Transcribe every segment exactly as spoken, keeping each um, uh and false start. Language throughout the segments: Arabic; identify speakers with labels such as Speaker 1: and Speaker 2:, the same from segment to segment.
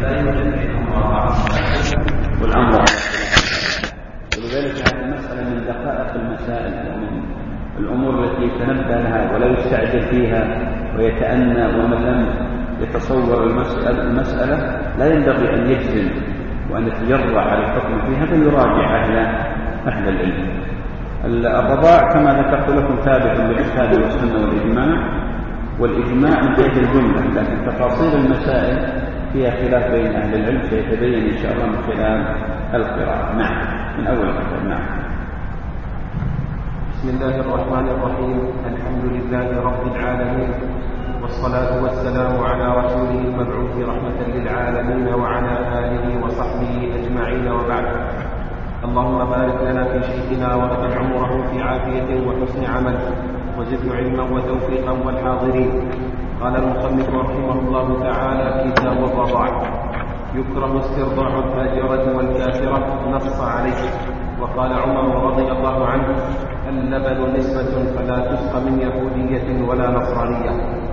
Speaker 1: لا يوجد بينهم رضاعة والأمر، ولذلك هذه المسألة من دقائق المسائل ومن الأمور التي يتنبه لها ولا يستعجل فيها ويتأنى، ومن لم يتصور المسألة, المسألة لا ينبغي أن يجزم وأن يتجرع على الحكم فيها، بل يراجع أهل أهل العلم. الرضاع كما ذكرت لكم ثابت بالكتاب والسنة والإجماع، والإجماع من جهة الجملة، لكن تفاصيل المسائل فيها خلاف بين أهل العلم سيتبين إن شاء الله من خلال القراءة. نعم، من أول الكتاب. نعم.
Speaker 2: بسم الله الرحمن الرحيم. الحمد لله رب العالمين، والصلاة والسلام على رسوله المبعوث رحمة للعالمين وعلى آله وصحبه أجمعين، وبعد. اللهم بارك لنا في شيخنا وأطل عمره في عافية وحسن عمل، وزد علما وتوفيقا والحاضرين. قال المصنف رحمه الله تعالى: كتاب الرضاع. يكره استرضاع الفاجرة والكافرة، نص عليه. وقال عمر رضي الله عنه: اللبن نسبة فلا تسق من يهودية ولا نصرانية.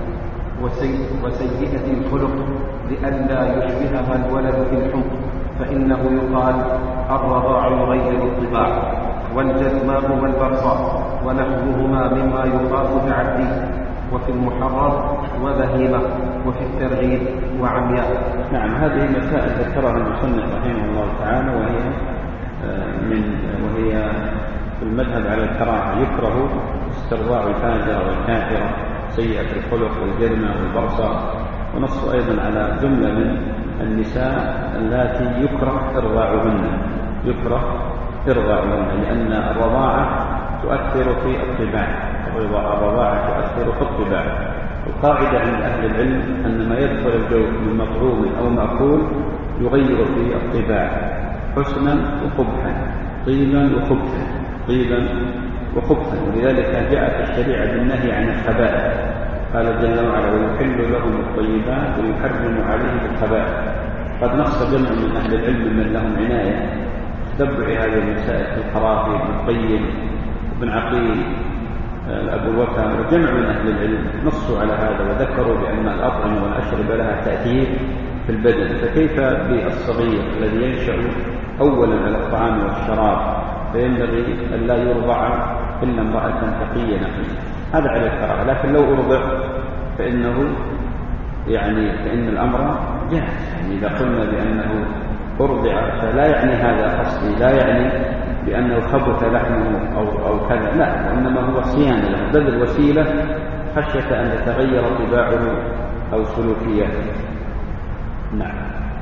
Speaker 2: وسيئة الخلق لئلا يشبهها الولد في الحب، فإنه يقال الرضاع يغير الطباع، والجذماء والبرصاء ونحوهما مما يخاف تعديه. وفي المحرر وبهيمة، وفي الترغيب وعمياء.
Speaker 1: نعم، هذه مسائل ذكرها المصنف رحمه الله تعالى، وهي من وهي في المذهب على الكراهة. يكره استرضاع الفاجرة والكافرة، سيئة الخلق والجرمة والبرصة، ونص أيضا على جملة من النساء اللاتي يكره إرضاعهن يكره إرضاعهن لأن الرضاعة تؤثر في الطباع. الرضاعة تؤثر في الطباع. القاعدة عند أهل العلم أن ما يدخل الجوف من مطعوم أو مأكول يغير في الطباع حسنا وقبحا، طيبا وخبثا طيبا وخبثا ولذلك جاءت الشريعة بالنهي عن الخبائث. قال جل وعلا: ويحل لهم الطيبات ويحرم عليهم الخبائث. قد نص جمع من أهل العلم من لهم عناية تتبع هذه المسائل في القرافي بن القيم وابن عقيل أبو الوفا وجمع من أهل العلم نصوا على هذا، وذكروا بأن الأطعمة والأشربة لها تأثير في البدن، فكيف بالصغير الذي ينشأ أولا على الطعام والشراب، فينبغي أن لا يرضع إلا امرأة تقية نقية. هذا على الكراهة. لكن لو أرضع فإنه يعني فإن الأمر جاهز. يعني إذا قلنا بأنه أرضع فلا يعني هذا قصدي، لا يعني بأنه خبث لحمه أو, أو كذا، لا، وإنما هو صيانة له، بذل وسيلة خشية أن تتغير طباعه أو سلوكياته. نعم.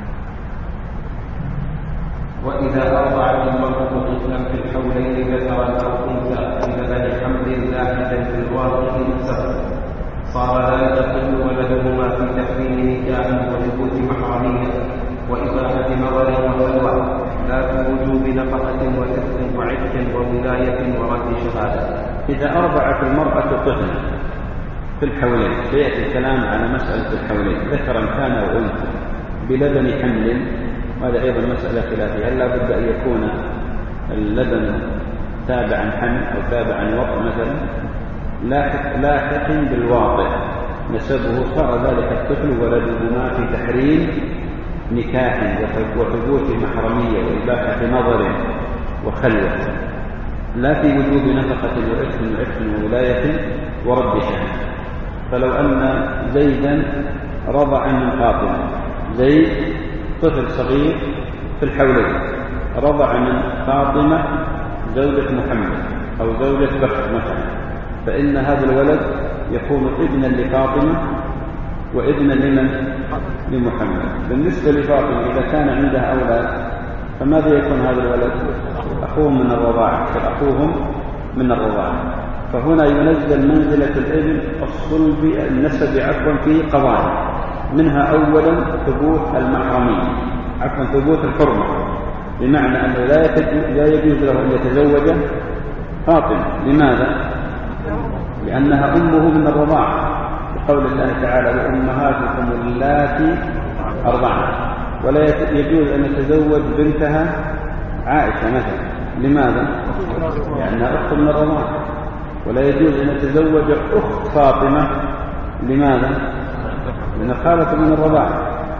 Speaker 2: وإذا أرضعت المرأة طفلا في الحولين ذكرا أو أنثى بلبن حمل لاحدا في الواقع نفسه، صار لا يدخل ولدهما في تحريم نكاح وثبوت محرمية وإباحة نظر وخلوة، لا في وجوب نفقة وكف وعتق وولاية ورد شهادة.
Speaker 1: إذا أرضعت المرأة طفلا في الحولين، سيأتي الكلام على مسألة الحولين ذكرا كان أو أنثى بلبن حمل، وهذا أيضا مسألة خلافية. هل لا بد أن يكون اللبن تابعا حمل أو تابعا وطء مثلا؟ لاحق بالواطئ نسبه، صار ذلك الطفل ولدهما في تحريم نكاح وثبوت محرمية وإباحة نظر وخلوة، لا في وجوب نفقة وإثم وإثم وولاية ورد شهادة. فلو أن زيدا رضع من فاطمة، زيد طفل صغير في الحولين رضع من فاطمة زوجة محمد أو زوجة بكر مثلا، فإن هذا الولد يكون ابنا لفاطمة وابنا لمن؟ لمحمد. بالنسبة لفاطمة إذا كان عندها أولاد فماذا يكون هذا الولد؟ أخوهم من الرضاعة، فأخوهم من الرضاعة. فهنا ينزل منزلة الابن الصلب النسب عفوا في قضايا، منها أولا ثبوت المحرمية عفوا ثبوت الحرمة، بمعنى أنه لا يجوز له أن يتزوج فاطمة. لماذا؟ لأنها أمه من الرضاعة، بقول الله تعالى: وأمهاتكم اللاتي أرضعن. ولا يجوز أن يتزوج بنتها عائشة مثلا. لماذا؟ لأنها أخت من الرضاعة. ولا يجوز أن يتزوج أخت فاطمة. لماذا؟ لأن خالة من الرضاعة.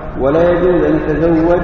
Speaker 1: ولا يجوز أن يتزوج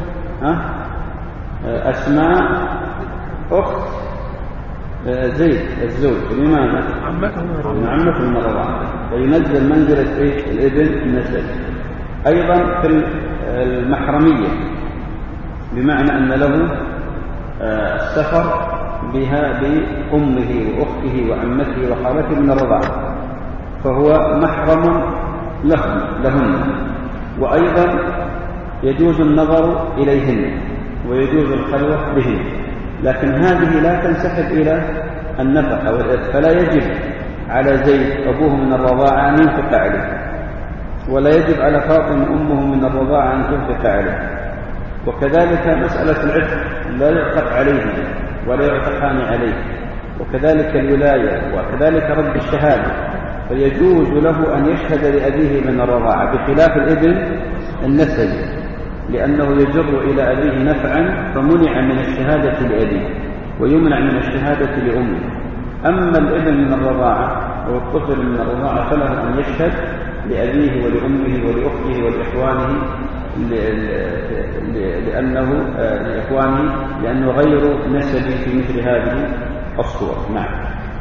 Speaker 1: أسماء أخت زيد الزوج. لماذا؟ عمته من الرضاعة، فينزل منزلة إيش؟ الابن النسب. أيضا في المحرمية، بمعنى أن له السفر بها بأمه وأخته وعمته وخالته من الرضاعة، فهو محرم لهم لهن. وأيضا يجوز النظر إليهن ويجوز الخلوة بهن، لكن هذه لا تنسحب إلى النفقة والإرث، فلا يجب على زيد أبوه من الرضاعة أن ينفق عليه، ولا يجب على فاطمة أمه من الرضاعة أن تنفق عليه. وكذلك مسألة العتق لا يعتق عليه ولا يعتقان عليه، وكذلك الولاية، وكذلك رد الشهادة، فيجوز له أن يشهد لأبيه من الرضاعة، بخلاف الابن النسبي، لأنه يجر إلى أبيه نفعا فمنع من الشهادة لأبيه ويمنع من الشهادة لأمه. أما الابن من الرضاعة أو الطفل من الرضاعة فله أن يشهد لأبيه ولأمه ولأخته ولإخوانه، لأنه لإخوانه لأنه غير نسبي في مثل هذه الصور. نعم.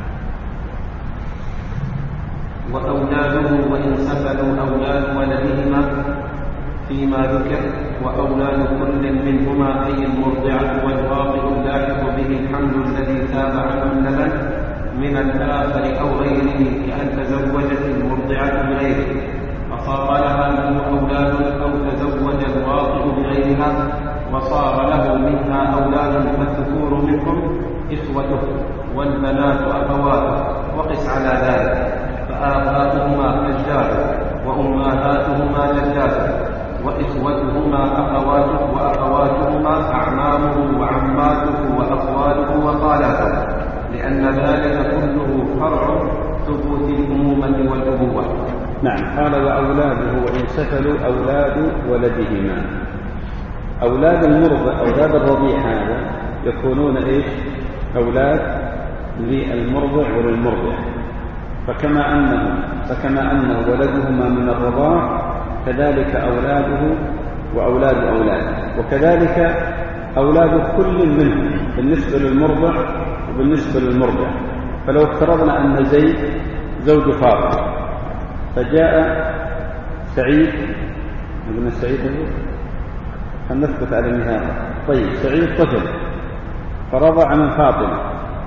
Speaker 2: وأولاده وإن سفلوا أولاد ولدهما فيما ذكر، وأولاد كل منهما أي المرضعة والواقع اللاحق به الحمل الذي تابع حملا من الآخر أو غيره، كأن تزوجت المرضعة بغيره فصار لها منه أولاد، أو تزوج الواقع بغيرها وصار له منها أولاد، فالذكور منهم إخوته والبنات أخواته، وقس على ذلك، فآباؤهما أجداده وأمهاتهما جداته، وإخوتهما أخواته وأخواتهما أعمامه وعماته وأخواله وخالاته، لأن ذلك كله فرع ثبوت الأمومة والأبوة.
Speaker 1: نعم. قال وأولاده وإن سفلوا أولاد ولدهما. أولاد المرضع أولاد الرضيع هذا يكونون إيش؟ أولاد للمرضع وللمرضع، فكما أنه فكما أنه ولدهما من الرضاع كذلك أولاده وأولاد أولاده، وكذلك أولاد كل منهم بالنسبة للمرضع وبالنسبة للمرضع. فلو افترضنا أن زيد زوج فاطمة فجاء سعيد، نقول سعيد فنثبت على المثال، طيب سعيد طفل فرضع من فاطمة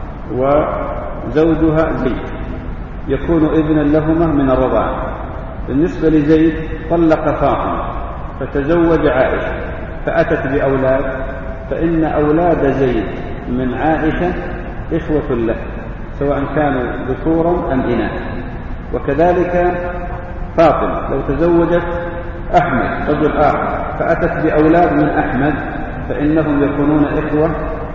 Speaker 1: وزوجها زيد، يكون ابنا لهما من الرضاعة. بالنسبة لزيد طلق فاطمة فتزوج عائشة فأتت بأولاد، فإن أولاد زيد من عائشة إخوة له سواء كانوا ذكورا أم إناثا. وكذلك فاطمة لو تزوجت أحمد رجل آخر فأتت بأولاد من أحمد فإنهم يكونون إخوة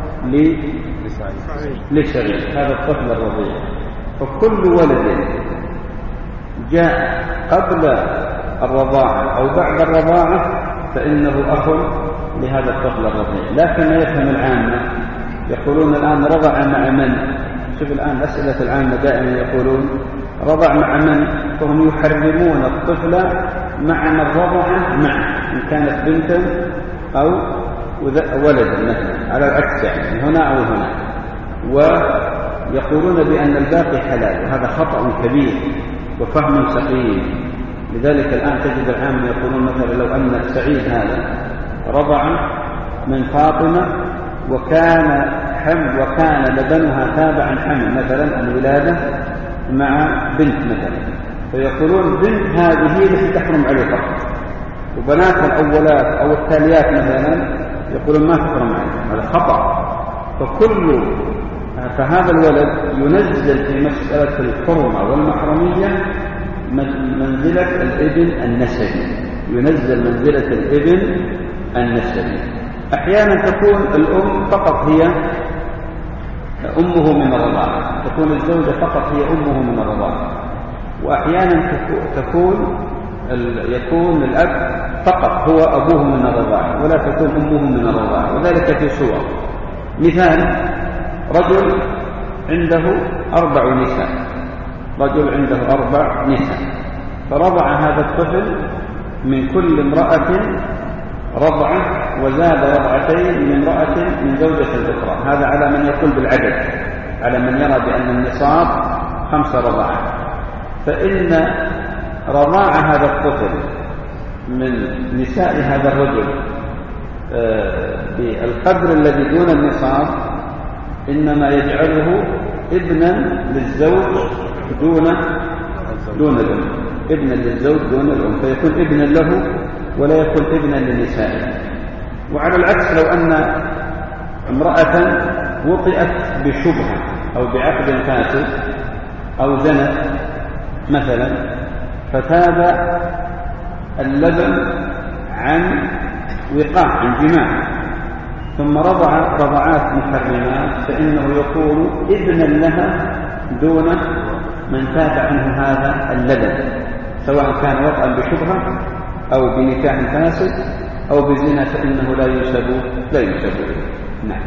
Speaker 1: لسعيد هذا الطفل الرضيع. فكل ولد جاء قبل الرضاعة أو بعد الرضاعة فإنه أخ لهذا الطفل الرضيع. لكن لا يفهم العامة، يقولون الآن رضع مع من؟ شوف الآن أسئلة العامة دائما يقولون رضع مع من؟ فهم يحرمون الطفل معنى الرضعة مع، إن كانت بنتا أو ولدا مثلا، على العكس يعني هنا أو هنا، ويقولون بأن الباقي حلال، وهذا خطأ كبير وفهم سقيم. لذلك الآن تجد العامة يقولون مثلا لو أن سعيد هذا رضع من فاطمة وكان حمل وكان لبنها تابعا حمل مثلا الولادة مع بنت مثلا، فيقولون بنت هذه التي تحرم عليه فقط، وبنات الأولات أو التاليات مثلا يقولون ما تحرم عليه، هذا خطأ. فكل فهذا الولد ينزل في مسألة الحرمة والمحرمية منزلة الابن النسبي، ينزل منزلة الابن النسبي. أحيانا تكون الأم فقط هي أمه من الرضاعة، تكون الزوجة فقط هي أمه من الرضاعة، وأحيانا تكون يكون الأب فقط هو أبوه من الرضاعة ولا تكون أمه من الرضاعة، وذلك في صور. مثال رجل عنده أربع نساء، رجل عنده أربع نساء فرضع هذا الطفل من كل امرأة رضعة، وزاد رضعتين من امرأة من زوجة الأخرى. هذا على من يقول بالعدد، على من يرى بأن النصاب خمس رضعات. فإن رضاع هذا الطفل من نساء هذا الرجل بالقدر الذي دون النصاب إنما يجعله ابنا للزوج دون دون الأم، ابنا للزوج دون الأم، فيكون ابنا له ولا يكون ابنا للنساء. وعلى العكس لو أن امرأة وطئت بشبهة أو بعقد فاسد أو زنت مثلا، فتاب اللبن عن وقاع عن جماع ثم رضع رضعات محرمات، فإنه يكون ابنا لها دون من تاب عنه هذا اللبن، سواء كان وطئا بشبهة أو بنكاح فاسد أو بزنا، فإنه لا ينسب لا ينسب. نعم.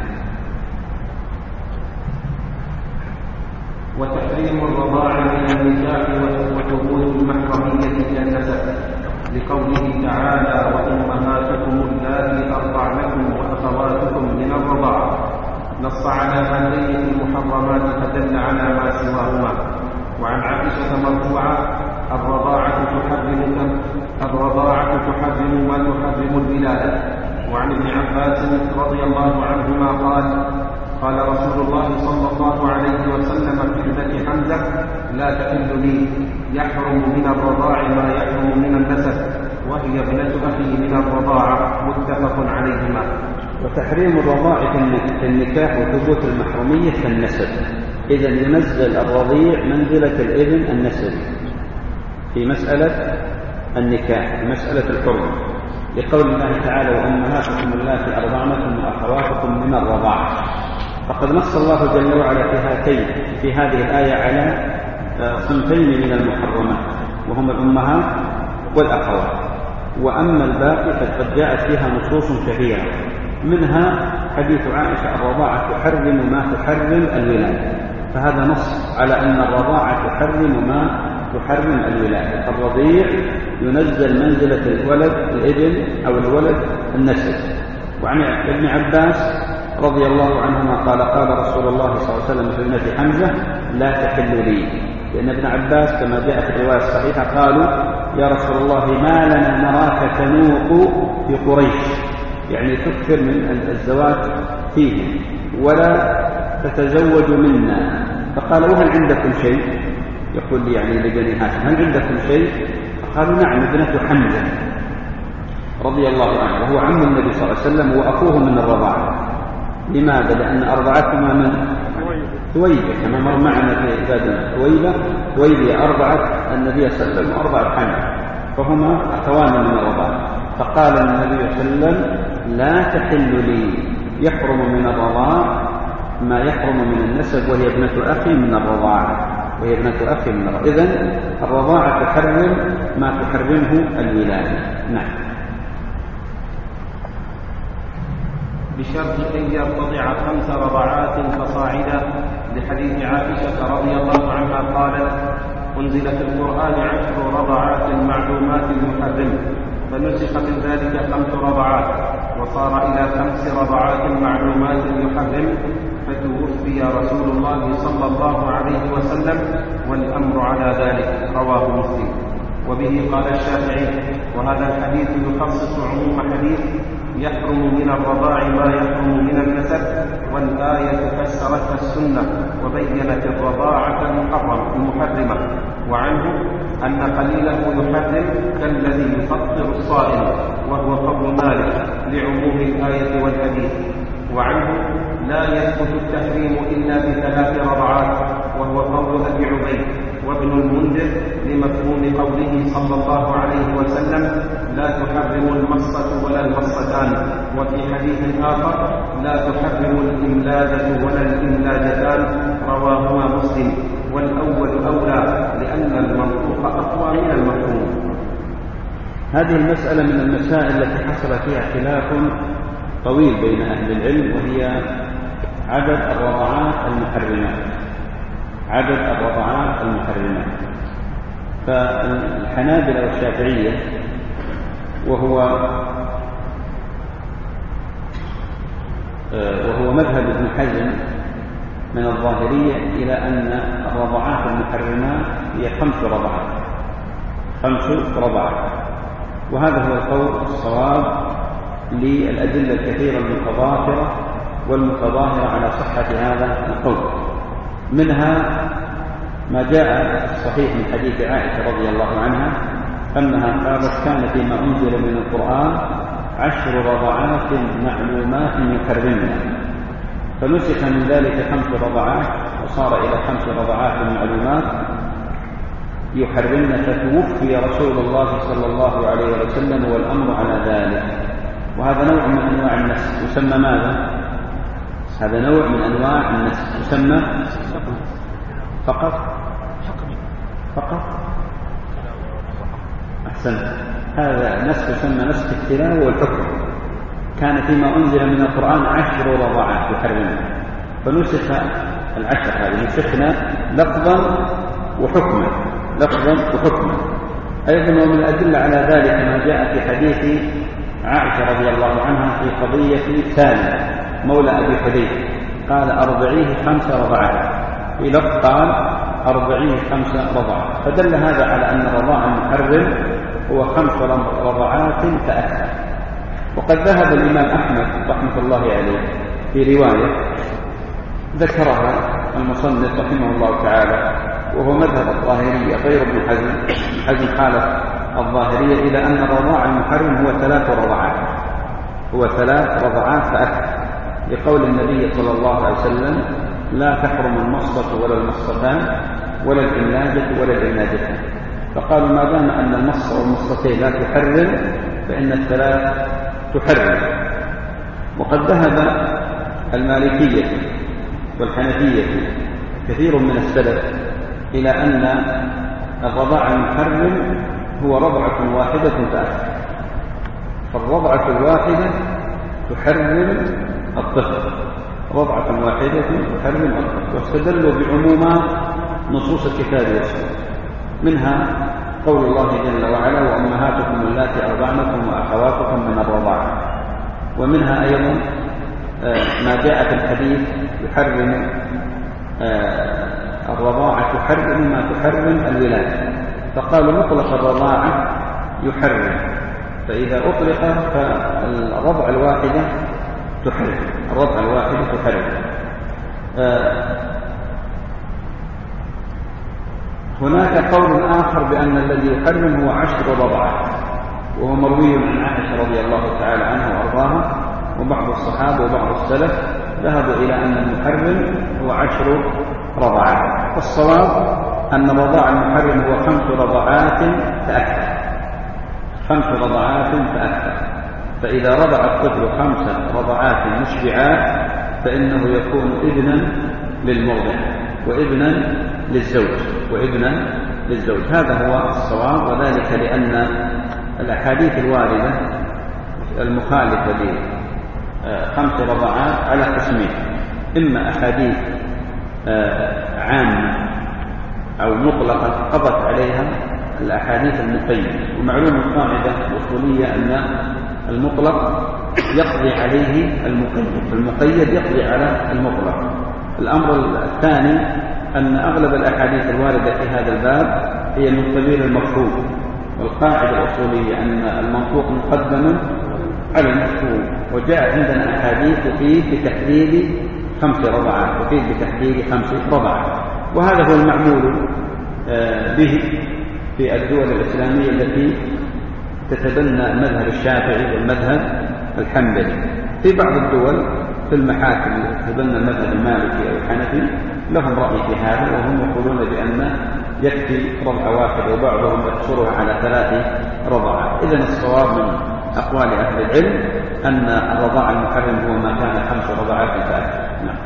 Speaker 2: وتحريم الرضاع من النكاح وثبوت المحرمية كالنسب، لقوله تعالى: وأمهاتكم اللاتي أرضعنكم وأخواتكم من الرضاعة. نص على هذين المحرمات فدل على ما سواهما. وعن عائشة مرفوعة: الرضاعة تحرم الرضاعة تحرم ما تحرم الولادة. وعن ابن عباس رضي الله عنهما قال: قال رسول الله صلى الله عليه وسلم في ابنة حمزة: لا تحل لي، يحرم من الرضاع ما يحرم من النسب، وهي ابنة أخي من الرضاعة. متفق عليهما.
Speaker 1: وتحريم الرضاع في النكاح وثبوت المحرمية كالنسب، إذا ينزل الرضيع منزلة الابن النسبي في مسألة النكاح، في مسألة الحرمة، لقول الله تعالى: وأمهاتكم اللاتي أرضعنكم وأخواتكم من الرضاعة. فقد نص الله جل وعلا في هاتين في هذه الآية على صنفين من المحرمات، وهما الأمهات والأخوات. وأما الباقي فقد جاءت فيها نصوص كثيرة، منها حديث عائشة: الرضاعة تحرم ما تحرم الولادة. فهذا نص على أن الرضاعة تحرم ما تحرم الولادة، الرضيع ينزل منزلة الولد الابن أو الولد النسب. وعن ابن عباس رضي الله عنهما قال: قال رسول الله صلى الله عليه وسلم في ابنة حمزة: لا تحل لي. لأن ابن عباس كما جاء في الرواية الصحيحة قالوا: يا رسول الله ما لنا نراك تنوق في قريش، يعني تكثر من الزواج فيه ولا تتزوج منا. فقال: وهل عندكم شيء؟ يقول لي يعني لبني هاشم: هل عندكم شيء؟ فقالوا: نعم، ابنة حمزة رضي الله عنه، وهو عم النبي صلى الله عليه وسلم وأخوه من الرضاعة. لماذا؟ لأن أرضعتهما من ثويبة، كما مر معنا في باب ثويبة ثويبة أرضعت النبي صلى الله عليه وسلم وأرضعت حمزة، فهما أخوان من الرضاعة. فقال النبي صلى الله عليه وسلم: لا تحل لي، يحرم من الرضاع ما يحرم من النسب، وهي ابنة أخي من الرضاعة، وهي ابنة أخي من الرضاعة. إذن الرضاعة تحرم ما تحرمه الولادة. نعم.
Speaker 2: بشرط أن يرتضع خمس رضعات فصاعدا، لحديث عائشة رضي الله عنها قالت: أنزل في القرآن عشر رضعات معلومات محرمة، فنسخ من ذلك خمس رضعات، وصار إلى خمس رضعات معلومات يحرم، فتوفي رسول الله صلى الله عليه وسلم والأمر على ذلك. رواه مسلم. وبه قال الشافعي: وهذا الحديث يخصص عموم حديث يحرم من الرضاع ما يحرم من النسب، والآية فسرتها السنة وبينت الرضاعة المحرمة. وعنه أن قليله يحرم كالذي يفطر الصائم، وهو قول مالك لعموم الآية والحديث. وعنه لا يثبت التحريم إلا بثلاث رضعات، وهو قول أبي عبيد وابن المنذر لمفهوم قوله صلى الله عليه وسلم: لا تحرم المصة ولا المصتان. وفي حديث آخر: لا تحرم الإملادة ولا الإملادتان. رواهما مسلم. والأول أولى لأن المنطوق أقوى من المفهوم.
Speaker 1: هذه المسألة من المسائل التي حصل فيها خلاف طويل بين أهل العلم، وهي عدد الرضعات المحرمات عدد الرضعات المحرمات فالحنابلة والشافعية وهو وهو مذهب ابن حزم من الظاهرية إلى أن الرضعات المحرمات هي خمس رضعات خمس رضعات وهذا هو القول الصواب للأدلة الكثيرة المتضافرة والمتظاهرة على صحة هذا القول. منها ما جاء في الصحيح من حديث عائشة رضي الله عنها أنها قالت كان فيما أنزل من القرآن عشر رضعات معلومات يحرمنا، فنسخ من ذلك خمس رضعات وصار إلى خمس رضعات معلومات يحرمنا، فتوفي رسول الله صلى الله عليه وسلم والأمر على ذلك. وهذا نوع من أنواع النسخ يسمى ماذا؟ هذا نوع من أنواع النسخ يسمى فقط فقط أحسن. هذا نسخ يسمى نسخ التلاوة والحكم. كان فيما أنزل من القرآن عشر رضعات يحرمنا، فنسخ العشر هذه نسخنا لفظا وحكما لفظا وحكما. أيضا ومن الأدلة على ذلك ما جاء في حديث عائشة رضي الله عنها في قضية سالم مولى أبي حذيفة قال أرضعيه خمس رضعات، في لفظ قال أرضعيه خمس رضعات، فدل هذا على أن الرضاع المحرم هو خمس رضعات فأكثر. وقد ذهب الإمام أحمد رحمة الله عليه في رواية ذكرها المصنف رحمه الله تعالى وهو مذهب الظاهرية غير ابن حزم. ابن حزم خالف الظاهرية إلى أن الرضاع المحرم هو ثلاث رضعات هو ثلاث رضعات فأكثر، لقول النبي صلى الله عليه وسلم لا تحرم المصة ولا المصتان ولا العناجة ولا العناجتان، فقالوا ما دام أن المصة والمصتين لا تحرم فإن الثلاث تحرم. وقد ذهب المالكية والحنفية كثير من السلف إلى أن الرضاع المحرم هو رضعة واحدة فأكثر، فالرضعة الواحدة تحرم الطفل رضعة واحدة تحرم الطفل، واستدلوا بعمومات نصوص الكتاب والسنة، منها قول الله جل وعلا وأمهاتكم اللاتي أرضعنكم وأخواتكم من الرضاعة، ومنها أيضا ما جاء في الحديث يحرم الرضاعة تحرم ما تحرم الولادة، فقالوا مطلق الرضاعة يحرم، فإذا أطلق فالرضع الواحدة تحرم الرضع الواحدة تحرم. هناك قول آخر بأن الذي يحرم هو عشر رضعات، وهو مروي عن عائشة رضي الله تعالى عنها وأرضاها، وبعض الصحابة وبعض السلف ذهبوا إلى أن المحرم هو عشر رضعات. والصواب أن الرضاع المحرم هو خمس رضعات فأكثر خمس رضعات فأكثر فإذا رضع الطفل خمس رضعات مشبعات فإنه يكون ابنا للمرضع وابنا للزوج وابنا للزوج هذا هو الصواب، وذلك لأن الأحاديث الواردة المخالفة لخمس رضعات على قسمين، إما أحاديث عامة أو مطلقة قضت عليها الأحاديث المقيدة، ومعلوم القاعدة الأصولية أن المطلق يقضي عليه المقيد، المقيد يقضي على المطلق. الأمر الثاني أن أغلب الأحاديث الواردة في هذا الباب هي من قبيل المفهوم، والقاعدة الأصولية أن المنطوق مقدم على المفهوم، وجاء عندنا أحاديث فيه بتحديد خمس رضعات وفيه بتحديد خمس رضعات، وهذا هو المعمول به في الدول الإسلامية التي تتبنى المذهب الشافعي والمذهب الحنبلي. في بعض الدول في المحاكم تتبنى المذهب المالكي أو الحنفي لهم رأي في هذا، وهم يقولون بأن يكفي رضع واحد، وبعضهم يقصرها على ثلاث رضعات. إذن الصواب من أقوال أهل العلم أن الرضاع المحرم هو ما كان خمس رضعات فأكثر. نعم.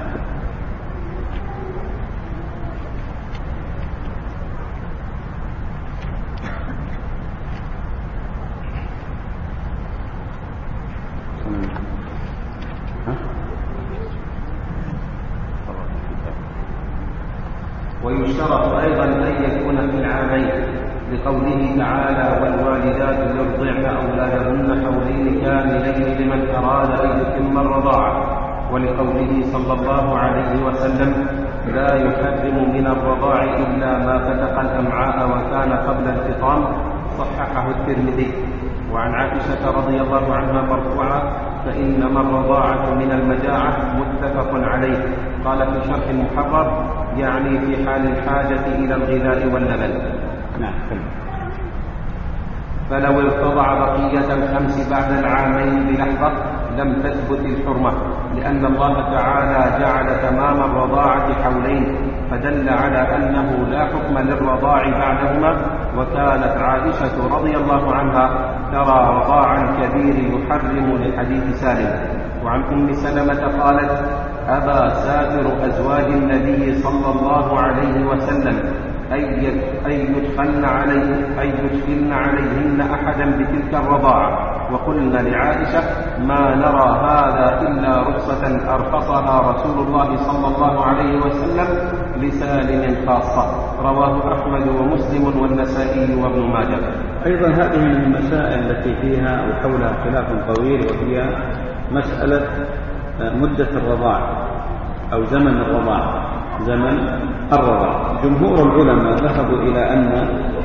Speaker 2: ويشترط أيضا أن يكون في العامين لقوله تعالى: والوالدات يرضعن أولادهن حولين كاملين لمن أراد أن يتم الرضاعة، ولقوله صلى الله عليه وسلم: لا يحرم من الرضاع إلا ما فتق الأمعاء وكان قبل الفطام، صححه الترمذي. وعن عائشة رضي الله عنها مرفوعا: فإنما الرضاعة من المجاعة، متفق عليه. قال في شرح المحرر: يعني في حال الحاجة إلى الغذاء واللبن.
Speaker 1: نعم.
Speaker 2: فلو ارتضع بقية الخمس بعد العامين بلحظة لم تثبت الحرمة، لأن الله تعالى جعل تمام الرضاعة حولين، فدل على أنه لا حكم للرضاع بعدهما. وكانت عائشة رضي الله عنها ترى رضاع الكبير يحرم لحديث سالم. وعن أم سلمة قالت: أبى سائر أزواج النبي صلى الله عليه وسلم أن يدخلن عليه أن يدخلن عليهن أحدا بتلك الرضاعة، وقلنا لعائشة: ما نرى هذا إلا رخصة أرخصها رسول الله صلى الله عليه وسلم لسالم خاصة. رواه أحمد ومسلم والنسائي وابن ماجه.
Speaker 1: أيضا هذه من المسائل التي فيها وحولها خلاف طويل، وهي مسألة مدة الرضاعة أو زمن الرضاعة. زمن الرضاعة جمهور العلماء ذهبوا إلى أن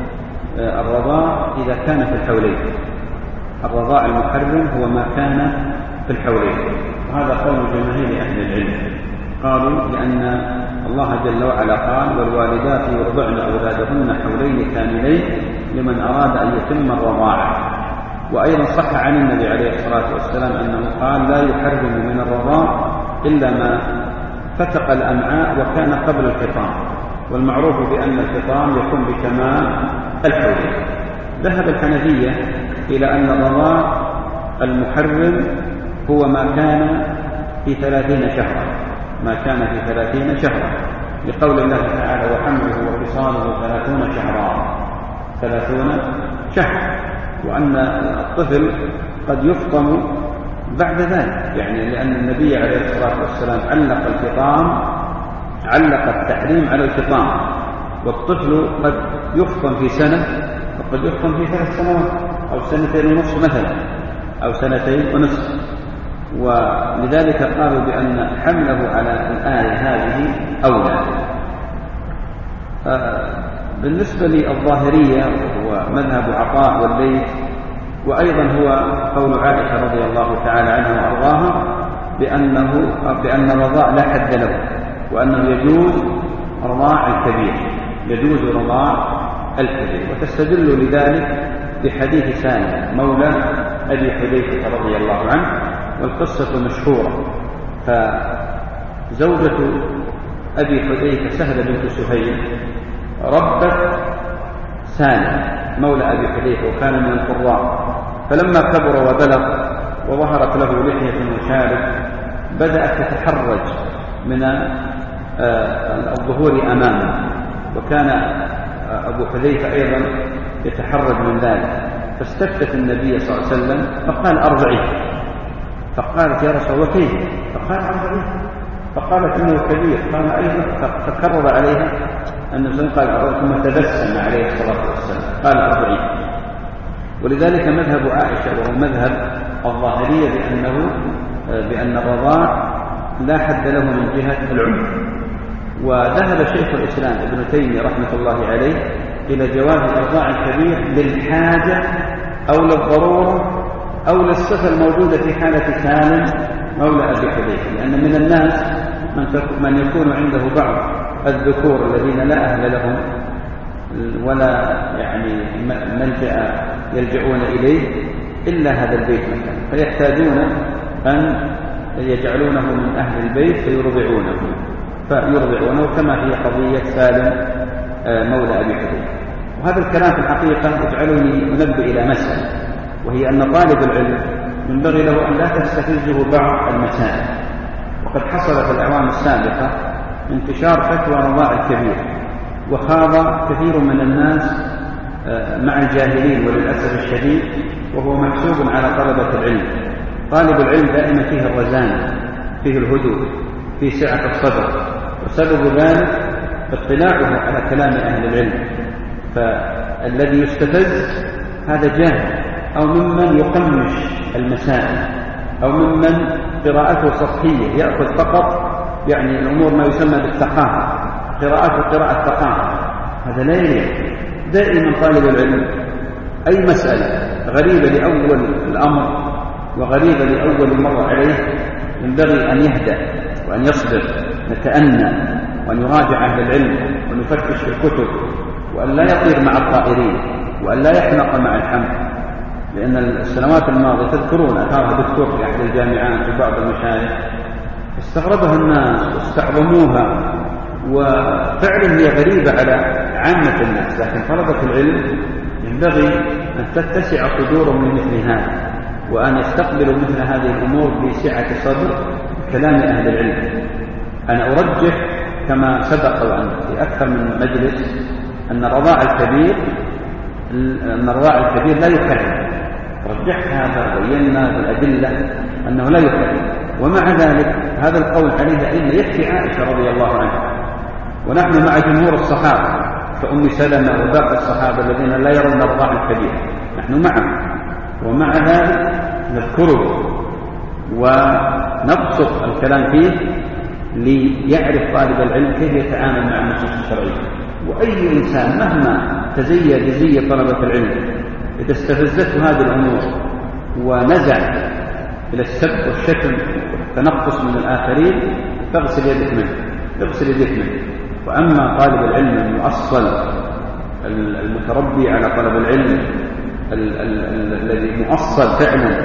Speaker 1: الرضاع إذا كان في الحولين، الرضاع المحرم هو ما كان في الحولين، وهذا قول جماهير أهل العلم. قالوا لأن الله جل وعلا قال: والوالدات يرضعن أولادهن حولين كاملين لمن أراد أن يتم الرضاعة. وأيضا صح عن النبي عليه الصلاة والسلام أنه قال: لا يحرم من الرضاع إلا ما فتق الأمعاء وكان قبل الفطام، والمعروف بأن الفطام يكون بتمام الحولين. ذهب الحنفية إلى أن الرضاع المحرم هو ما كان في ثلاثين شهرا، ما كان في ثلاثين شهرا، لقول الله تعالى: وحمله وفصاله ثلاثون شهرا، ثلاثون شهرا، وأن الطفل قد يفطم بعد ذلك، يعني لأن النبي عليه الصلاة والسلام علق الفطام، علق التحريم على الفطام، والطفل قد يفطم في سنة وقد يفطم في ثلاث سنوات أو سنتين ونصف مثلا، أو سنتين ونصف. ولذلك قالوا بأن حمله على الآية هذه أولى. بالنسبة للظاهرية وهو مذهب عطاء والليث، وأيضا هو قول عائشة رضي الله تعالى عنها وأرضاها بأنه بأن الرضاع لا حد له، وأنه يجوز رضاع الكبير، يجوز رضاع الكبير. وتستدل لذلك بحديث سالم مولى أبي حذيفة رضي الله عنه، والقصة مشهورة. فزوجة أبي حذيفة سهلة بنت سهيل ربت سالم مولى أبي حذيفة، وكان من القراء. فلما كبر وبلغ وظهرت له لحية وشارب بدأت تتحرج من الظهور أمامه، وكان أبو حذيفة أيضا يتحرج من ذلك. فاستفتت النبي صلى الله عليه وسلم فقال: أرضعيه. فقالت: يا رسول الله كيف؟ فقال: أرضعيه. فقالت: إنه كبير. قال أيضا. فكرر عليها أن النبي قال: أرضعيه، ثم تبسم عليه الصلاة والسلام قال: أرضعيه. ولذلك مذهب عائشة وهو مذهب الظاهرية بأنه بأن الرضاع لا حد له من جهة العمر. وذهب شيخ الإسلام ابن تيمية رحمة الله عليه إلى جواز الرضاع الكبير للحاجة أو للضرورة أو للصفة الموجودة في حالة سالم مولى أبي حذيفة، لأن من الناس من يكون عنده بعض الذكور الذين لا أهل لهم ولا يعني ملجأ يلجؤون إليه إلا هذا البيت مثلا، فيحتاجون أن يجعلونه من أهل البيت فيرضعونه فيرضعونه كما هي قضية سالم مولى أبي حذيفة. وهذا الكلام في الحقيقة يجعلني أنبه إلى مسألة، وهي أن طالب العلم ينبغي له أن لا تستفزه بعض المسائل. وقد حصل في الأعوام السابقة انتشار فتوى رضاع الكبير، وخاض كثير من الناس مع الجاهلين وللأسف الشديد، وهو محسوب على طلبة العلم. طالب العلم دائما فيه الرزانة، فيه الهدوء، فيه سعة الصدر، وسبب ذلك اطلاعه على كلام أهل العلم. الذي يستفز هذا جاهل، أو ممن يقمش المسائل، أو ممن قراءته سطحية يأخذ فقط يعني الأمور ما يسمى بالثقافة، قراءته قراءة ثقافة، هذا لا يليق. دائما طالب العلم أي مسألة غريبة لأول الأمر وغريبة لأول مرة عليه ينبغي أن يهدأ وأن يصبر، يتأنى وأن يراجع أهل العلم وأن يفتش في الكتب، وأن لا يطير مع الطائرين، وأن لا يحنق مع الحمق. لأن السنوات الماضية تذكرون أثارها دكتور في أحد الجامعات في بعض المشايخ استغربها الناس واستعظموها، وفعلا هي غريبة على عامة الناس، لكن طلبة العلم ينبغي أن تتسع صدورهم من مثل هذا، وأن يستقبلوا مثل هذه الأمور بسعة صدر كلام أهل العلم. أنا أرجح كما سبق وأن في أكثر من مجلس أن الرضاع الكبير أن الرضاع الكبير لا يكرر، رجحت هذا وبينا بالأدلة أنه لا يكرر، ومع ذلك هذا القول عليه أين يكفي عائشة رضي الله عنها، ونحن مع جمهور الصحابة كأم سلمة وباقي الصحابة الذين لا يرون الرضاع الكبير، نحن معهم، ومع ذلك نذكره ونبسط الكلام فيه ليعرف طالب العلم كيف يتعامل مع النصوص الشرعية. وأي إنسان مهما تزيد بزي طلبة العلم إذا استفزته هذه الأمور ونزع إلى السب والشتم والتنقص من الآخرين فاغسل يدك منه، اغسل يدك منه. وأما طالب العلم المؤصل المتربي على طلب العلم الذي مؤصل فعلا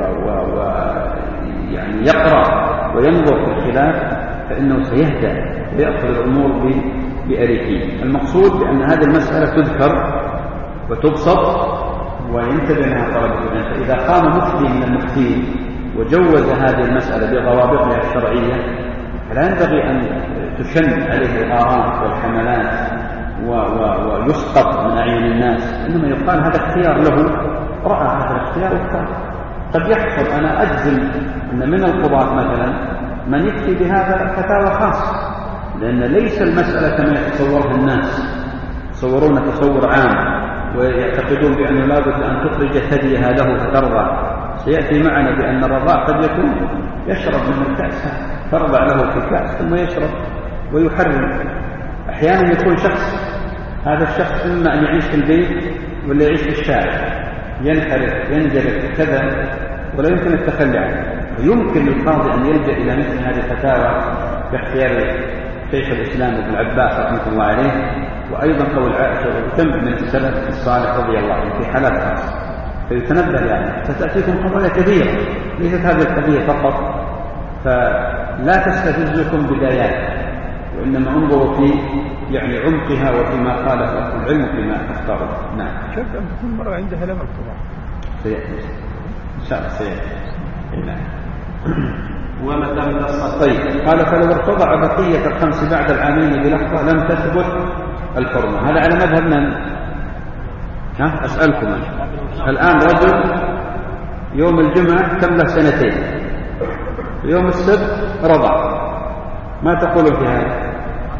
Speaker 1: ويعني يقرأ وينظر في الخلاف فإنه سيهدأ ويأخذ الأمور بأريحية. المقصود بأن هذه المسألة تذكر وتبسط وينتبه لها طلبة العلم، فإذا قام مفتي من المفتين وجوز هذه المسألة بضوابطها الشرعية فلا ينبغي أن تشن عليه الآراء والحملات و و ويسقط من أعين الناس، إنما يقال هذا اختيار له، رأى هذا الاختيار واختار. قد يحصل أنا أجزم أن من القضاة مثلا من يفتي بهذا فتاوى خاصة، لأن ليس المسألة كما يتصورها الناس، يتصورون تصور عام ويعتقدون بأنه لا بد أن تخرج ثديها له فترضى. سيأتي معنا بأن الرضاع قد يكون يشرب من الكأس، ترضع له في الكأس ثم يشرب ويحرم. أحيانا يكون شخص، هذا الشخص إما أن يعيش في البيت ولا يعيش في الشارع، ينحرف ينجرف كذا ولا يمكن التخلي عنه، ويمكن للقاضي أن يلجأ إلى مثل هذه الفتاوى باختيار شيخ الإسلام ابن عباس رحمه الله عليه، وأيضا قول عائشة وتم من السلف الصالح رضي الله عنه في حالات خاصة. فيتنبه يعني ستأتيكم قضايا كبيرة، ليست هذه القضية فقط، فلا تستفزكم بدايات، وإنما انظروا في يعني عمقها وفيما قال أهل العلم فيما اختاروا. نعم.
Speaker 3: شرط أن تكون مرة عندها لم القضاء.
Speaker 1: سيأتي إن شاء الله سيأتي. نعم.
Speaker 2: ومتى من الصلاة.
Speaker 1: طيب قال فلو ارتضع بقية الخمس بعد العامين بلحظة لم تثبت الحرمة. هذا على مذهب من؟ ها أسألكم الآن رجل يوم الجمعة تم له سنتين، يوم السبت رضع، ما تقولون في هذا؟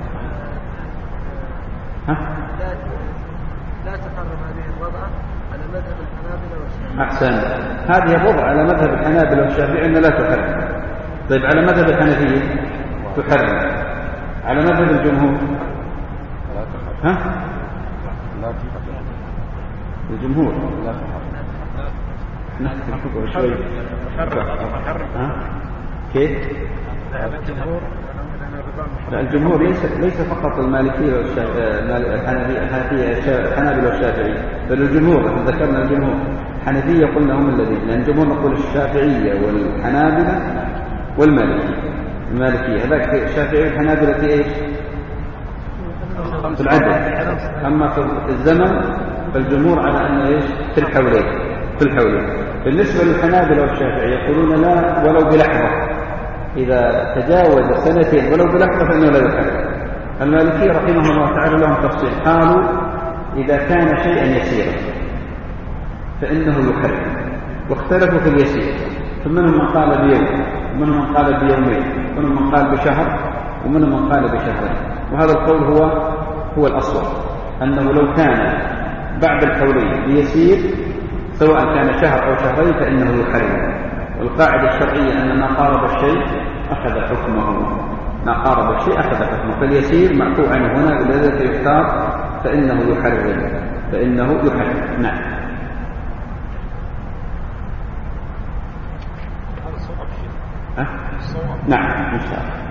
Speaker 1: ها؟
Speaker 4: لا تحرم هذه الرضعة على مذهب الحنابلة والشافعية.
Speaker 1: أحسن، هذه الرضعة على مذهب الحنابلة والشافعية أن لا تحرم. طيب على مذهب الحنفية تحرم، على مذهب الجمهور ها؟
Speaker 3: لا تحرم.
Speaker 1: الجمهور
Speaker 3: لا تحرم.
Speaker 1: نحن شوي ها؟ كيف؟ لا الجمهور ليس ليس فقط المالكية والحنفية الحنابلة والشافعية، بل الجمهور. ذكرنا الجمهور، الحنفية قلنا هم الذين، لأن الجمهور نقول الشافعية والحنابلة والمالكية. المالكية هذاك الشافعية والحنابلة في ايش؟ في العدد. أما في الزمن فالجمهور على أن ايش؟ في الحولين، في الحولين. بالنسبة للحنابلة والشافعية يقولون لا ولو بلحظة، إذا تجاوز سنتين ولو بلحظة فإنه لا يحرم. المالكية رحمه الله تعالى لهم تفصيل، قالوا إذا كان شيئا يسيرا فإنه يحرم، واختلفوا في اليسير، فمنهم من قال بيوم، ومنهم من قال بيومين، ومنهم من قال بشهر، ومنهم من قال بشهرين. وهذا القول هو هو الأصل، أنه لو كان بعد الحولين بيسير سواء كان شهر أو شهرين فإنه يحرم. والقاعدة الشرعية أن ما قارب الشيء أخذ حكمه، ما قارب الشيء أخذ حكمه، فاليسير معفو عنه هنا ولذلك يختار فإنه يحرم فإنه يحرم. نعم. أه؟ نعم إن شاء الله.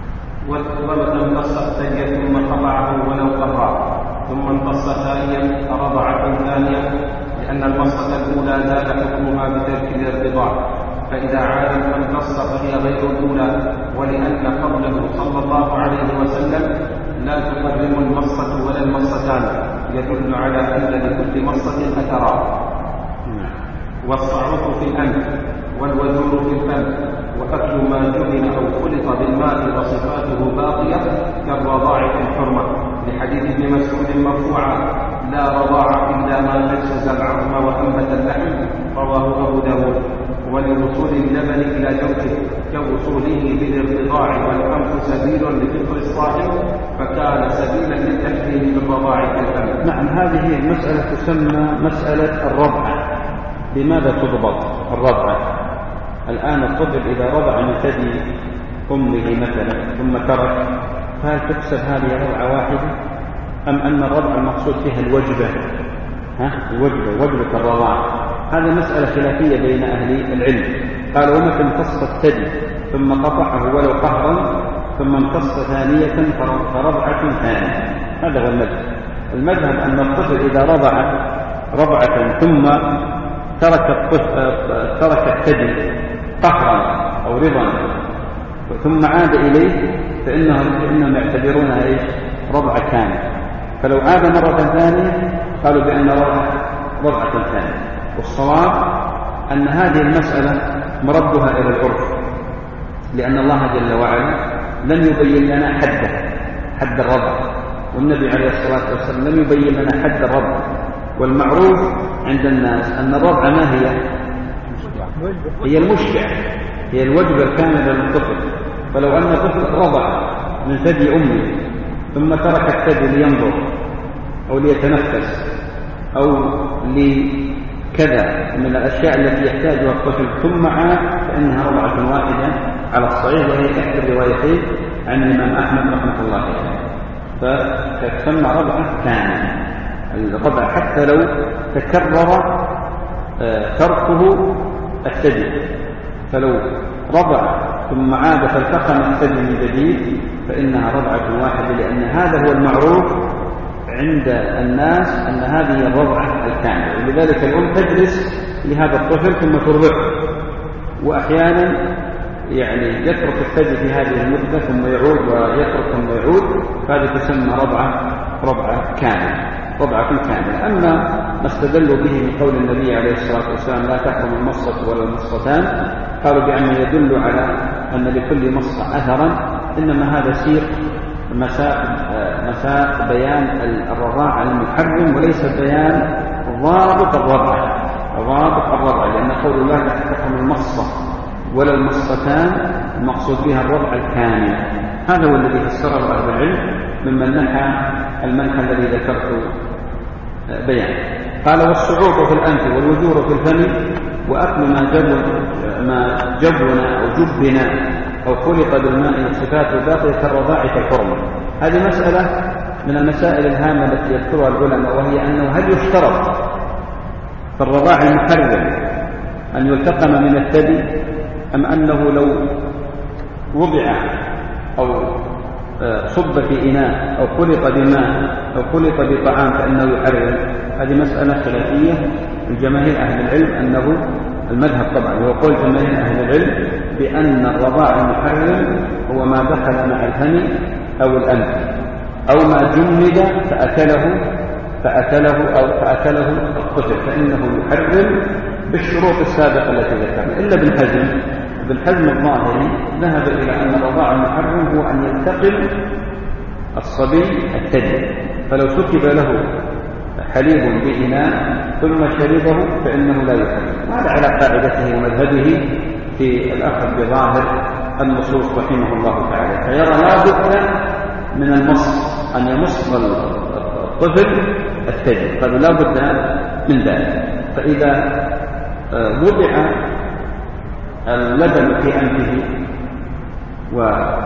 Speaker 2: ومن امتص الثدي ثم قطعه ولو قطع ثم امتص ثانيا فرضعة ثانية، لأن المصة الأولى زال حكمها بترك الارتضاع، فإذا عادت فامتص فهي غير الأولى، ولأن قوله صلى الله عليه وسلم لا تحرم المصة ولا المصتان يدل على أن لكل مصة أثرا. والصعوط في الأنف والوزور في الفم وأكل ما جبن أو خلط بالماء وصفاته باقية كالرضاع في الحرمة، لحديث ابن مسعود مرفوعا لا رضاع إلا ما نجز العظم وأنبت اللحم، رواه أبو داود. ولوصول اللبن إلى جوفه كوصوله بالارتضاع، والأنف سبيل لفطر الصائم فكان سبيلا للتحريم بالرضاع كالفم.
Speaker 1: نعم، هذه المسألة تسمى مسألة الرضعة. لماذا تضبط الرضعة؟ الآن الطفل إذا رضع من ثدي أمه مثلا ثم ترك، فهل تحسب هذه رضعة واحدة أم أن الرضعة المقصود فيها الوجبة؟ ها؟ الوجبة، وجبة الرضاعة. هذه مسألة خلافية بين أهل العلم. قالوا ومتى امتص الثدي ثم قطعه ولو قهرا ثم امتص ثانية فرضعة ثانية. هذا هو المذهب. المذهب أن الطفل إذا رضع رضعة ثم ترك الطفل ترك الثدي قهرا أو رضا ثم عاد إليه فإنهم, فإنهم يعتبرونها إيش؟ رضعة كاملة. فلو عاد مرة ثانية قالوا بأن رضعة رضعة ثانية. والصواب أن هذه المسألة مردها إلى العرف، لأن الله جل وعلا لم يبين لنا حده حد الرضع، والنبي عليه الصلاة والسلام لم يبين لنا حد الرضع. والمعروف عند الناس أن الرضع ما هي؟ هي المشبع، هي الوجبة الكاملة للطفل. فلو أن طفل رضع من ثدي أمه ثم ترك الثدي لينظر أو ليتنفس أو لكذا من الأشياء التي يحتاجها الطفل ثم عاد، فإنها رضعة واحدة على الصحيح، وهي تحت الروايتين عن الإمام أحمد رحمه الله عليه. فتسمى رضعة كاملة الرضع حتى لو تكرر تركه الثدي. فلو رضع ثم عاد فالتقم الثدي من جديد فإنها رضعة واحدة، لأن هذا هو المعروف عند الناس أن هذه الرضعة الكاملة. ولذلك الأم تجلس لهذا الطفل ثم ترضعه، وأحيانا يعني يترك الثدي في هذه المدة ثم يعود ويترك ثم يعود، فهذه تسمى رضعة رضعة كاملة رضعة كاملة. أما ما استدلوا به من قول النبي عليه الصلاة والسلام لا تحرم المصة ولا المصتان، قالوا بأنه يدل على أن لكل مصة أثرا، إنما هذا سير مساء مساء بيان الرضاعة المحرم وليس بيان ضابط الرضعة ضابط الرضعة لأن قول الله لا تحرم المصة ولا المصتان المقصود بها الرضعة الكاملة. هذا هو الذي فسره أهل العلم ممن نحى المنحى الذي ذكرت بيان. قال والصعوط في الأنف والوجور في الفم وأكل ما جبن ما جبن أو جبن أو خلط بالماء والصفات الباقية كالرضاع كالحرمة. هذه مسألة من المسائل الهامة التي يذكرها العلماء، وهي أنه هل يشترط في الرضاع المحرم أن يلتقم من الثدي، أم أنه لو وضع أو صب في إناء أو خلط بماء أو خلط بطعام فإنه يحرم؟ هذه مسألة خلافية. الجماهير أهل العلم أنه المذهب طبعا هو قول جماهير أهل العلم بأن الرضاع المحرم هو ما دخل مع الفم أو الأنف أو ما جمد فأكله فأكله أو فأكله الطفل فإنه يحرم بالشروط السابقة التي ذكرنا. إلا ابن حزم ابن حزم الظاهري ذهب إلى أن الرضاع المحرم هو أن يلتقم الصبي الثدي، فلو سكب له حليب بإناء ثم شربه فإنه لا يحرم. هذا على قاعدته ومذهبه في الأخذ بظاهر النصوص رحمه الله تعالى. فيرى لا بد من المص، أن يمص الطفل الثدي، قالوا لا بد من ذلك. فإذا وضع اللبن في أنفه و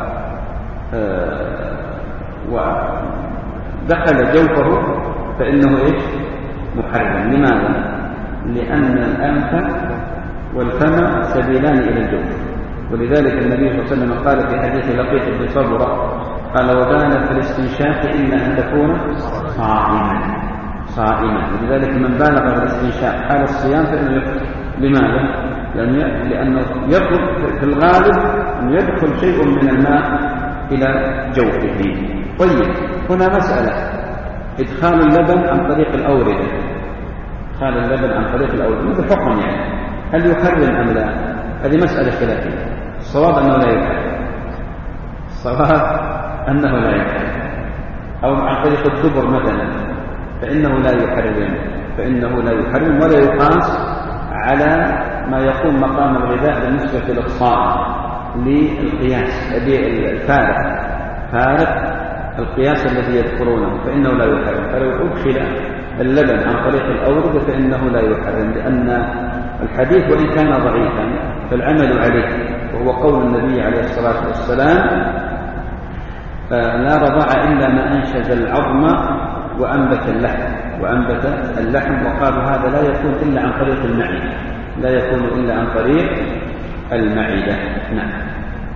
Speaker 1: ودخل جوفه فإنه إيش؟ محرم. لماذا؟ لأن الأنف والفم سبيلان إلى الجوف، ولذلك النبي صلى الله عليه وسلم قال في حديث لقيط بن صبرة قال وبان في الاستنشاق إلا أن تكون صائما صائما ولذلك من بالغ في الاستنشاق حال الصيام فإنه يكفر. لماذا؟ لأنه يطلب في الغالب أن يدخل شيء من الماء إلى جوفه. طيب، هنا مسألة إدخال اللبن عن طريق الأوردة، إدخال اللبن عن طريق الأوردة مثل حكم يعني هل يحرم أم لا؟ هذه مسألة خلافية. الصواب أنه لا يحرم، الصواب أنه لا يحرم. أو عن طريق الدبر مثلا فإنه لا يحرم، فإنه لا يحرم ولا يقاس على ما يقوم مقام الغذاء بالنسبة للصائم للقياس الفارق فارق القياس الذي يذكرونه، فإنه لا يحرم. فلو أدخل اللبن عن طريق الأوردة فإنه لا يحرم، لأن الحديث وإن كان ضعيفا فالعمل عليه، وهو قول النبي عليه الصلاة والسلام لا رضاع إلا ما أنشز العظم وأنبت اللحم وأنبت اللحم وقالوا هذا لا يكون إلا عن طريق المعدة، لا يكون إلا عن طريق المعدة. نعم.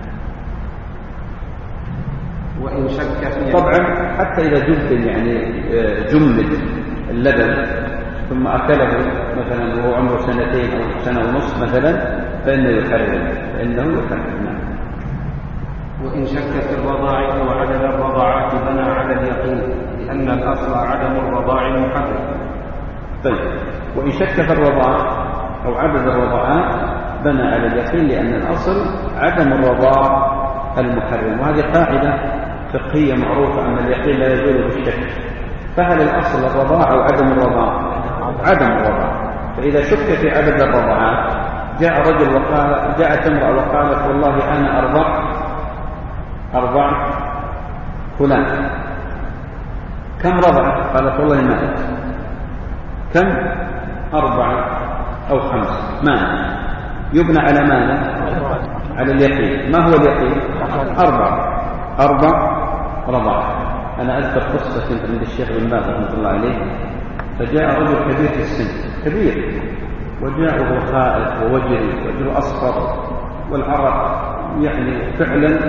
Speaker 2: وإن شك في
Speaker 1: طبعا حتى إذا جمد يعني جمد اللبن ثم أكله مثلا وهو عمره سنتين أو سنة ونصف مثلا فإنه يحرم، فإنه يحرم. نعم.
Speaker 2: وإن شك في الرضاع أو عدد الرضاعات بنى على اليقين، لأن الأصل عدم الرضاع محرم.
Speaker 1: طيب، وإن شك في الرضاع أو عدد الرضاعات بنى على اليقين، لأن الأصل عدم الرضاع المحرم. وهذه قاعدة فقهية معروفة أن اليقين لا يزول بالشك. فهل الأصل الرضاع أو عدم الرضاع؟ عدم الرضاع. فإذا شك في عدد الرضاعات جاء رجل وقال جاءت امرأة وقالت والله أنا أرضع أرضع فلان، كم رضعت؟ قالت والله ما أدري. كم؟ أربعة أو خمسة. ما يبنى على ماذا؟ على اليقين. ما هو اليقين؟ أربع أربع رضعات. أنا أذكر قصة عند الشيخ بن باز رحمه الله عليه، فجاء رجل كبير في السن كبير وجاءه خائف ووجري وجهه أصفر والعرق يعني فعلا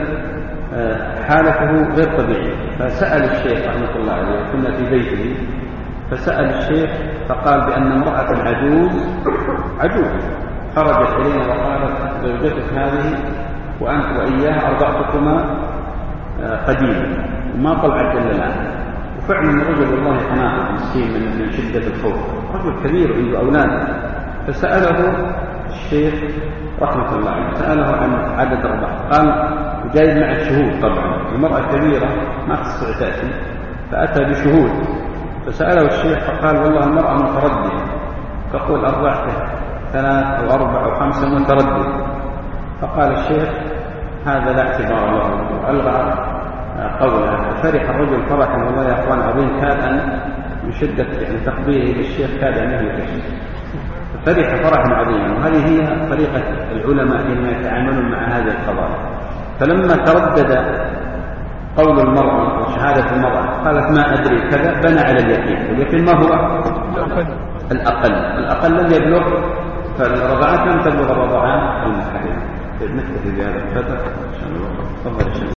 Speaker 1: حالته غير طبيعية. فسأل الشيخ رحمه الله عليه، كنا في بيته، فسأل الشيخ فقال بأن امرأة عجوز عجوز خرجت إلينا وقالت زوجتك هذه وأنت وإياها أرضعتكما قديما وما طلعت إلا الآن. وفعلا الرجل والله قناعة مسكين من من شدة الخوف، رجل كبير عنده أولاد. فسأله الشيخ رحمة الله عليه، سأله عن عدد الرضاعات، قال وجايب معه شهود. طبعا المرأة كبيرة ما تستطيع تأتي، فأتى بشهود. فسأله الشيخ فقال والله المرأة مترددة، تقول أرضعت ثلاث أو أربع أو خمسة مترددة. فقال الشيخ هذا لا اعتبار له، وألغى قوله. ففرح الرجل فرحا والله يا أخوان عظيم، كاد أن من شدة يعني تقبيله للشيخ كاد أن يهلك. فرح فرحا عظيما. وهذه هي طريقة العلماء فيما يتعاملون مع هذه القضايا. فلما تردد قول المرأة وشهادة المرأة قالت ما أدري كذا، بنى على اليقين. واليقين ما هو؟ الأقل. الأقل لم يبلغ، فالرضاعات لم تبلغ الرضاعات المحرمة. نكتفي بهذا القدر إن شاء الله.